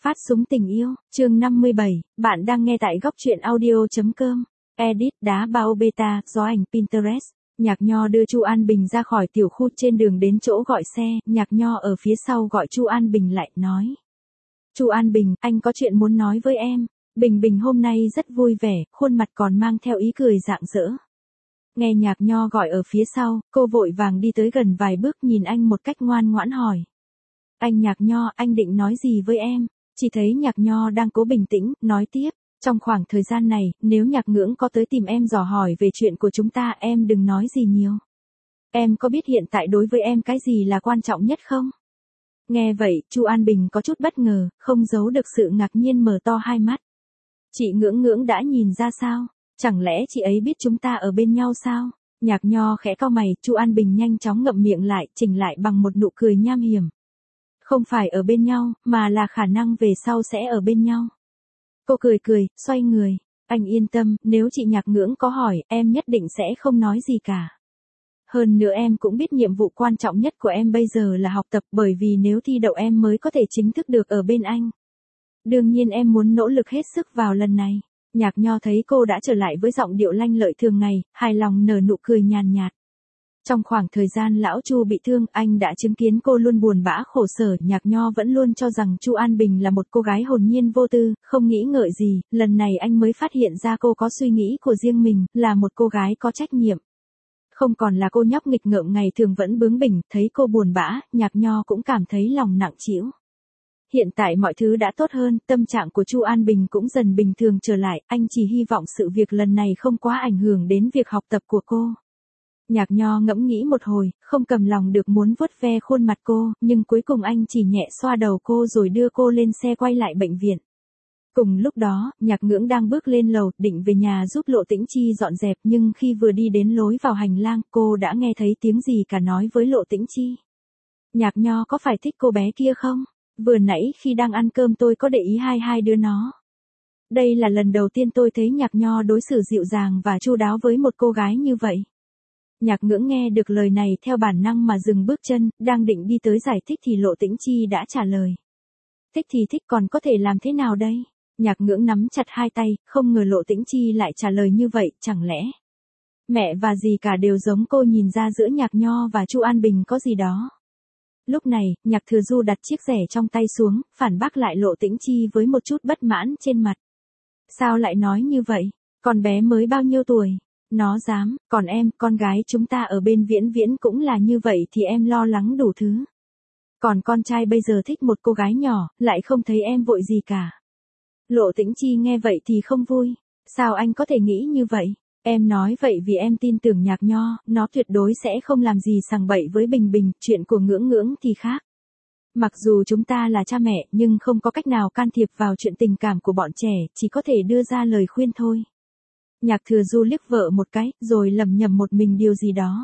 Phát súng tình yêu, chương 57, bạn đang nghe tại góc truyện audio.com. Edit, đá bao beta, gió ảnh Pinterest. Nhạc Nho đưa Chu An Bình ra khỏi tiểu khu, trên đường đến chỗ gọi xe, Nhạc Nho ở phía sau gọi Chu An Bình lại, nói. Chu An Bình, anh có chuyện muốn nói với em. Bình Bình hôm nay rất vui vẻ, khuôn mặt còn mang theo ý cười rạng rỡ. Nghe Nhạc Nho gọi ở phía sau, cô vội vàng đi tới gần vài bước, nhìn anh một cách ngoan ngoãn hỏi. Anh Nhạc Nho, anh định nói gì với em? Chỉ thấy Nhạc Nho đang cố bình tĩnh, nói tiếp. Trong khoảng thời gian này, nếu Nhạc Ngưỡng có tới tìm em dò hỏi về chuyện của chúng ta, em đừng nói gì nhiều. Em có biết hiện tại đối với em cái gì là quan trọng nhất không? Nghe vậy, Chu An Bình có chút bất ngờ, không giấu được sự ngạc nhiên, mở to hai mắt. Chị Ngưỡng đã nhìn ra sao? Chẳng lẽ chị ấy biết chúng ta ở bên nhau sao? Nhạc Nho khẽ cau mày, Chu An Bình nhanh chóng ngậm miệng lại, chỉnh lại bằng một nụ cười nham hiểm. Không phải ở bên nhau, mà là khả năng về sau sẽ ở bên nhau. Cô cười, xoay người. Anh yên tâm, nếu chị Nhạc Ngưỡng có hỏi, em nhất định sẽ không nói gì cả. Hơn nữa em cũng biết nhiệm vụ quan trọng nhất của em bây giờ là học tập, bởi vì nếu thi đậu em mới có thể chính thức được ở bên anh. Đương nhiên em muốn nỗ lực hết sức vào lần này. Nhạc Nho thấy cô đã trở lại với giọng điệu lanh lợi thường ngày, hài lòng nở nụ cười nhàn nhạt. Trong khoảng thời gian lão Chu bị thương, anh đã chứng kiến cô luôn buồn bã khổ sở. Nhạc Nho vẫn luôn cho rằng Chu An Bình là một cô gái hồn nhiên vô tư, không nghĩ ngợi gì. Lần này anh mới phát hiện ra cô có suy nghĩ của riêng mình, là một cô gái có trách nhiệm. Không còn là cô nhóc nghịch ngợm ngày thường vẫn bướng bỉnh. Thấy cô buồn bã, Nhạc Nho cũng cảm thấy lòng nặng trĩu. Hiện tại mọi thứ đã tốt hơn, tâm trạng của Chu An Bình cũng dần bình thường trở lại. Anh chỉ hy vọng sự việc lần này không quá ảnh hưởng đến việc học tập của cô. Nhạc Nho ngẫm nghĩ một hồi, không cầm lòng được muốn vuốt ve khuôn mặt cô, nhưng cuối cùng anh chỉ nhẹ xoa đầu cô rồi đưa cô lên xe quay lại bệnh viện. Cùng lúc đó, Nhạc Ngưỡng đang bước lên lầu, định về nhà giúp Lộ Tĩnh Chi dọn dẹp, nhưng khi vừa đi đến lối vào hành lang, cô đã nghe thấy tiếng gì cả nói với Lộ Tĩnh Chi. Nhạc Nho có phải thích cô bé kia không? Vừa nãy khi đang ăn cơm tôi có để ý hai đứa nó. Đây là lần đầu tiên tôi thấy Nhạc Nho đối xử dịu dàng và chu đáo với một cô gái như vậy. Nhạc Ngưỡng nghe được lời này theo bản năng mà dừng bước chân, đang định đi tới giải thích thì Lộ Tĩnh Chi đã trả lời. Thích thì thích, còn có thể làm thế nào đây? Nhạc Ngưỡng nắm chặt hai tay, không ngờ Lộ Tĩnh Chi lại trả lời như vậy, chẳng lẽ mẹ và dì cả đều giống cô, nhìn ra giữa Nhạc Nho và Chu An Bình có gì đó. Lúc này, Nhạc Thừa Du đặt chiếc rẻ trong tay xuống, phản bác lại Lộ Tĩnh Chi với một chút bất mãn trên mặt. Sao lại nói như vậy? Con bé mới bao nhiêu tuổi? Nó dám, còn em, con gái chúng ta ở bên Viễn Viễn cũng là như vậy thì em lo lắng đủ thứ. Còn con trai bây giờ thích một cô gái nhỏ, lại không thấy em vội gì cả. Lộ Tĩnh Chi nghe vậy thì không vui. Sao anh có thể nghĩ như vậy? Em nói vậy vì em tin tưởng Nhạc Nho, nó tuyệt đối sẽ không làm gì sằng bậy với Bình Bình, chuyện của Ngưỡng thì khác. Mặc dù chúng ta là cha mẹ nhưng không có cách nào can thiệp vào chuyện tình cảm của bọn trẻ, chỉ có thể đưa ra lời khuyên thôi. Nhạc Thừa Du liếc vợ một cái, rồi lẩm nhẩm một mình điều gì đó.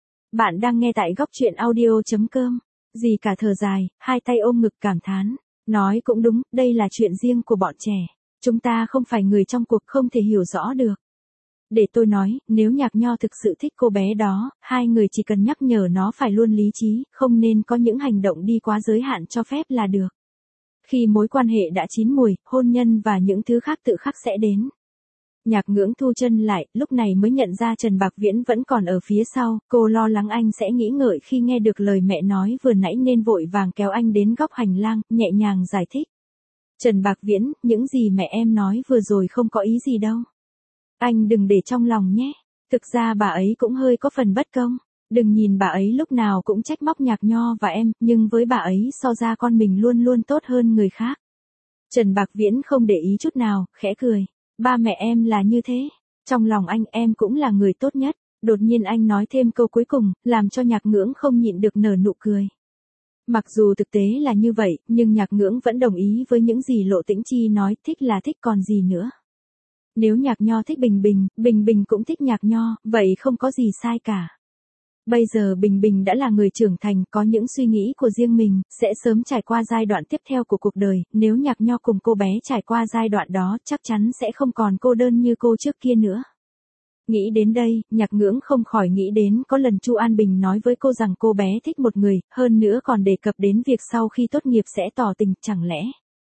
Bạn đang nghe tại góc truyện audio.com. Dì cả thở dài, hai tay ôm ngực cảm thán. Nói cũng đúng, đây là chuyện riêng của bọn trẻ. Chúng ta không phải người trong cuộc, không thể hiểu rõ được. Để tôi nói, nếu Nhạc Nho thực sự thích cô bé đó, hai người chỉ cần nhắc nhở nó phải luôn lý trí, không nên có những hành động đi quá giới hạn cho phép là được. Khi mối quan hệ đã chín mùi, hôn nhân và những thứ khác tự khắc sẽ đến. Nhạc Ngưỡng thu chân lại, lúc này mới nhận ra Trần Bạc Viễn vẫn còn ở phía sau, cô lo lắng anh sẽ nghĩ ngợi khi nghe được lời mẹ nói vừa nãy nên vội vàng kéo anh đến góc hành lang, nhẹ nhàng giải thích. Trần Bạc Viễn, những gì mẹ em nói vừa rồi không có ý gì đâu. Anh đừng để trong lòng nhé, thực ra bà ấy cũng hơi có phần bất công. Đừng nhìn bà ấy lúc nào cũng trách móc Nhạc Nho và em, nhưng với bà ấy so ra con mình luôn luôn tốt hơn người khác. Trần Bạc Viễn không để ý chút nào, khẽ cười. Ba mẹ em là như thế. Trong lòng anh em cũng là người tốt nhất. Đột nhiên anh nói thêm câu cuối cùng, làm cho Nhạc Ngưỡng không nhịn được nở nụ cười. Mặc dù thực tế là như vậy, nhưng Nhạc Ngưỡng vẫn đồng ý với những gì Lộ Tĩnh Chi nói, thích là thích còn gì nữa. Nếu Nhạc Nho thích Bình Bình, Bình Bình cũng thích Nhạc Nho, vậy không có gì sai cả. Bây giờ Bình Bình đã là người trưởng thành, có những suy nghĩ của riêng mình, sẽ sớm trải qua giai đoạn tiếp theo của cuộc đời, nếu Nhạc Nho cùng cô bé trải qua giai đoạn đó, chắc chắn sẽ không còn cô đơn như cô trước kia nữa. Nghĩ đến đây, Nhạc Ngưỡng không khỏi nghĩ đến có lần Chu An Bình nói với cô rằng cô bé thích một người, hơn nữa còn đề cập đến việc sau khi tốt nghiệp sẽ tỏ tình, chẳng lẽ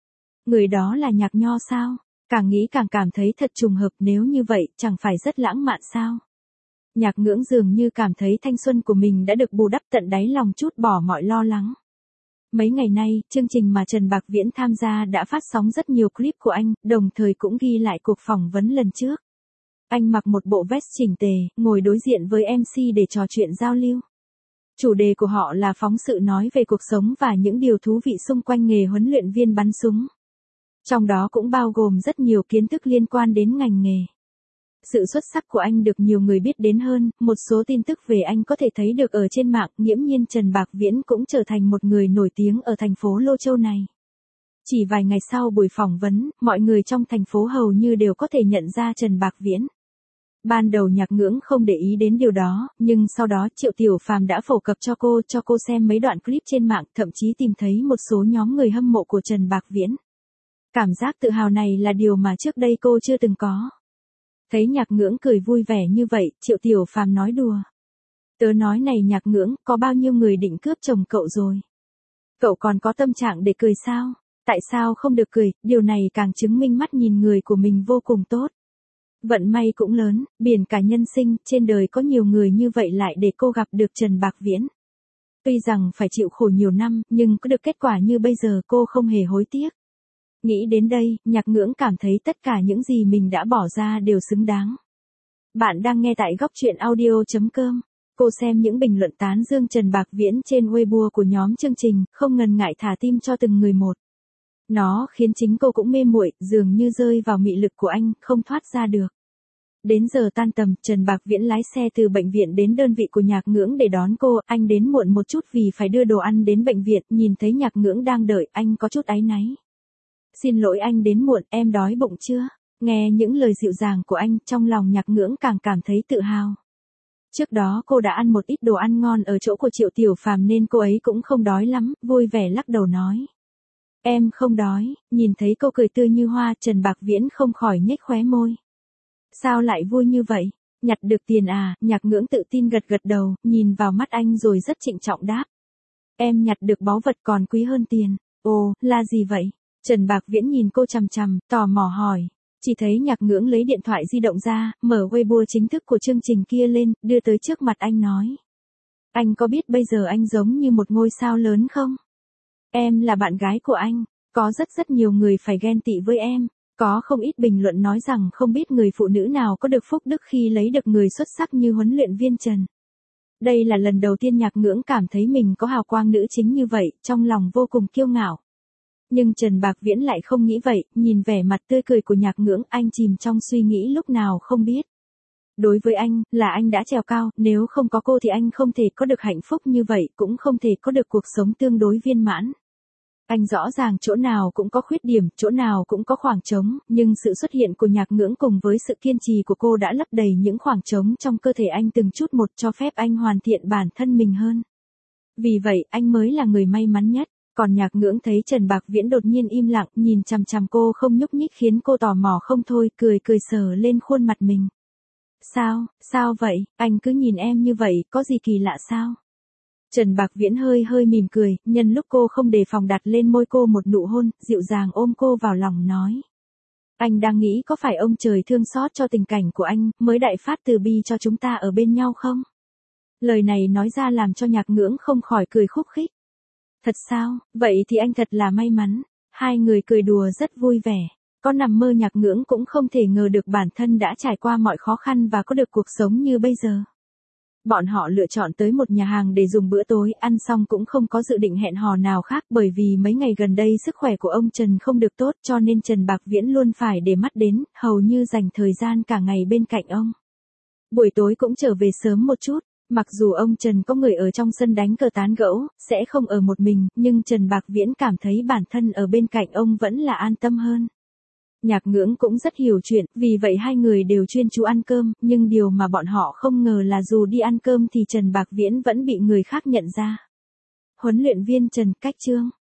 Người đó là Nhạc Nho sao? Càng nghĩ càng cảm thấy thật trùng hợp, nếu như vậy, chẳng phải rất lãng mạn sao? Nhạc Ngưỡng dường như cảm thấy thanh xuân của mình đã được bù đắp tận đáy lòng, trút bỏ mọi lo lắng. Mấy ngày nay, chương trình mà Trần Bạc Viễn tham gia đã phát sóng rất nhiều clip của anh, đồng thời cũng ghi lại cuộc phỏng vấn lần trước. Anh mặc một bộ vest chỉnh tề, ngồi đối diện với MC để trò chuyện giao lưu. Chủ đề của họ là phóng sự nói về cuộc sống và những điều thú vị xung quanh nghề huấn luyện viên bắn súng. Trong đó cũng bao gồm rất nhiều kiến thức liên quan đến ngành nghề. Sự xuất sắc của anh được nhiều người biết đến hơn, một số tin tức về anh có thể thấy được ở trên mạng, nghiễm nhiên Trần Bạc Viễn cũng trở thành một người nổi tiếng ở thành phố Lô Châu này. Chỉ vài ngày sau buổi phỏng vấn, mọi người trong thành phố hầu như đều có thể nhận ra Trần Bạc Viễn. Ban đầu Nhạc Ngưỡng không để ý đến điều đó, nhưng sau đó Triệu Tiểu Phàm đã phổ cập cho cô xem mấy đoạn clip trên mạng, thậm chí tìm thấy một số nhóm người hâm mộ của Trần Bạc Viễn. Cảm giác tự hào này là điều mà trước đây cô chưa từng có. Thấy Nhạc Ngưỡng cười vui vẻ như vậy, Triệu Tiểu Phàm nói đùa. Tớ nói này Nhạc Ngưỡng, có bao nhiêu người định cướp chồng cậu rồi? Cậu còn có tâm trạng để cười sao? Tại sao không được cười, điều này càng chứng minh mắt nhìn người của mình vô cùng tốt. Vận may cũng lớn, biển cả nhân sinh, trên đời có nhiều người như vậy lại để cô gặp được Trần Bạc Viễn. Tuy rằng phải chịu khổ nhiều năm, nhưng có được kết quả như bây giờ cô không hề hối tiếc. Nghĩ đến đây, Nhạc Ngưỡng cảm thấy tất cả những gì mình đã bỏ ra đều xứng đáng. Bạn đang nghe tại góc truyện audio.com. Cô xem những bình luận tán dương Trần Bạc Viễn trên Weibo của nhóm chương trình, không ngần ngại thả tim cho từng người một. Nó khiến chính cô cũng mê muội, dường như rơi vào mị lực của anh, không thoát ra được. Đến giờ tan tầm, Trần Bạc Viễn lái xe từ bệnh viện đến đơn vị của Nhạc Ngưỡng để đón cô, anh đến muộn một chút vì phải đưa đồ ăn đến bệnh viện, nhìn thấy Nhạc Ngưỡng đang đợi, anh có chút áy náy. Xin lỗi anh đến muộn, em đói bụng chưa? Nghe những lời dịu dàng của anh, trong lòng Nhạc Ngưỡng càng cảm thấy tự hào. Trước đó cô đã ăn một ít đồ ăn ngon ở chỗ của Triệu Tiểu Phàm nên cô ấy cũng không đói lắm, vui vẻ lắc đầu nói. Em không đói, nhìn thấy cô cười tươi như hoa, Trần Bạc Viễn không khỏi nhếch khóe môi. Sao lại vui như vậy? Nhặt được tiền à? Nhạc Ngưỡng tự tin gật gật đầu, nhìn vào mắt anh rồi rất trịnh trọng đáp. Em nhặt được báu vật còn quý hơn tiền. Ồ, là gì vậy? Trần Bạc Viễn nhìn cô chằm chằm, tò mò hỏi. Chỉ thấy Nhạc Ngưỡng lấy điện thoại di động ra, mở Weibo chính thức của chương trình kia lên, đưa tới trước mặt anh nói. Anh có biết bây giờ anh giống như một ngôi sao lớn không? Em là bạn gái của anh, có rất nhiều người phải ghen tị với em. Có không ít bình luận nói rằng không biết người phụ nữ nào có được phúc đức khi lấy được người xuất sắc như huấn luyện viên Trần. Đây là lần đầu tiên Nhạc Ngưỡng cảm thấy mình có hào quang nữ chính như vậy, trong lòng vô cùng kiêu ngạo. Nhưng Trần Bạc Viễn lại không nghĩ vậy, nhìn vẻ mặt tươi cười của Nhạc Ngưỡng, anh chìm trong suy nghĩ lúc nào không biết. Đối với anh, là anh đã trèo cao, nếu không có cô thì anh không thể có được hạnh phúc như vậy, cũng không thể có được cuộc sống tương đối viên mãn. Anh rõ ràng chỗ nào cũng có khuyết điểm, chỗ nào cũng có khoảng trống, nhưng sự xuất hiện của Nhạc Ngưỡng cùng với sự kiên trì của cô đã lấp đầy những khoảng trống trong cơ thể anh từng chút một, cho phép anh hoàn thiện bản thân mình hơn. Vì vậy, anh mới là người may mắn nhất. Còn Nhạc Ngưỡng thấy Trần Bạc Viễn đột nhiên im lặng, nhìn chằm chằm cô không nhúc nhích khiến cô tò mò không thôi, cười sờ lên khuôn mặt mình. Sao vậy, anh cứ nhìn em như vậy, có gì kỳ lạ sao? Trần Bạc Viễn hơi mỉm cười, nhân lúc cô không đề phòng đặt lên môi cô một nụ hôn, dịu dàng ôm cô vào lòng nói. Anh đang nghĩ có phải ông trời thương xót cho tình cảnh của anh, mới đại phát từ bi cho chúng ta ở bên nhau không? Lời này nói ra làm cho Nhạc Ngưỡng không khỏi cười khúc khích. Thật sao, vậy thì anh thật là may mắn. Hai người cười đùa rất vui vẻ. Có nằm mơ Nhạc Ngưỡng cũng không thể ngờ được bản thân đã trải qua mọi khó khăn và có được cuộc sống như bây giờ. Bọn họ lựa chọn tới một nhà hàng để dùng bữa tối, ăn xong cũng không có dự định hẹn hò nào khác, bởi vì mấy ngày gần đây sức khỏe của ông Trần không được tốt, cho nên Trần Bạc Viễn luôn phải để mắt đến, hầu như dành thời gian cả ngày bên cạnh ông. Buổi tối cũng trở về sớm một chút. Mặc dù ông Trần có người ở trong sân đánh cờ tán gẫu, sẽ không ở một mình, nhưng Trần Bạc Viễn cảm thấy bản thân ở bên cạnh ông vẫn là an tâm hơn. Nhạc Ngưỡng cũng rất hiểu chuyện, vì vậy hai người đều chuyên chú ăn cơm, nhưng điều mà bọn họ không ngờ là dù đi ăn cơm thì Trần Bạc Viễn vẫn bị người khác nhận ra. Huấn luyện viên Trần, cách chương.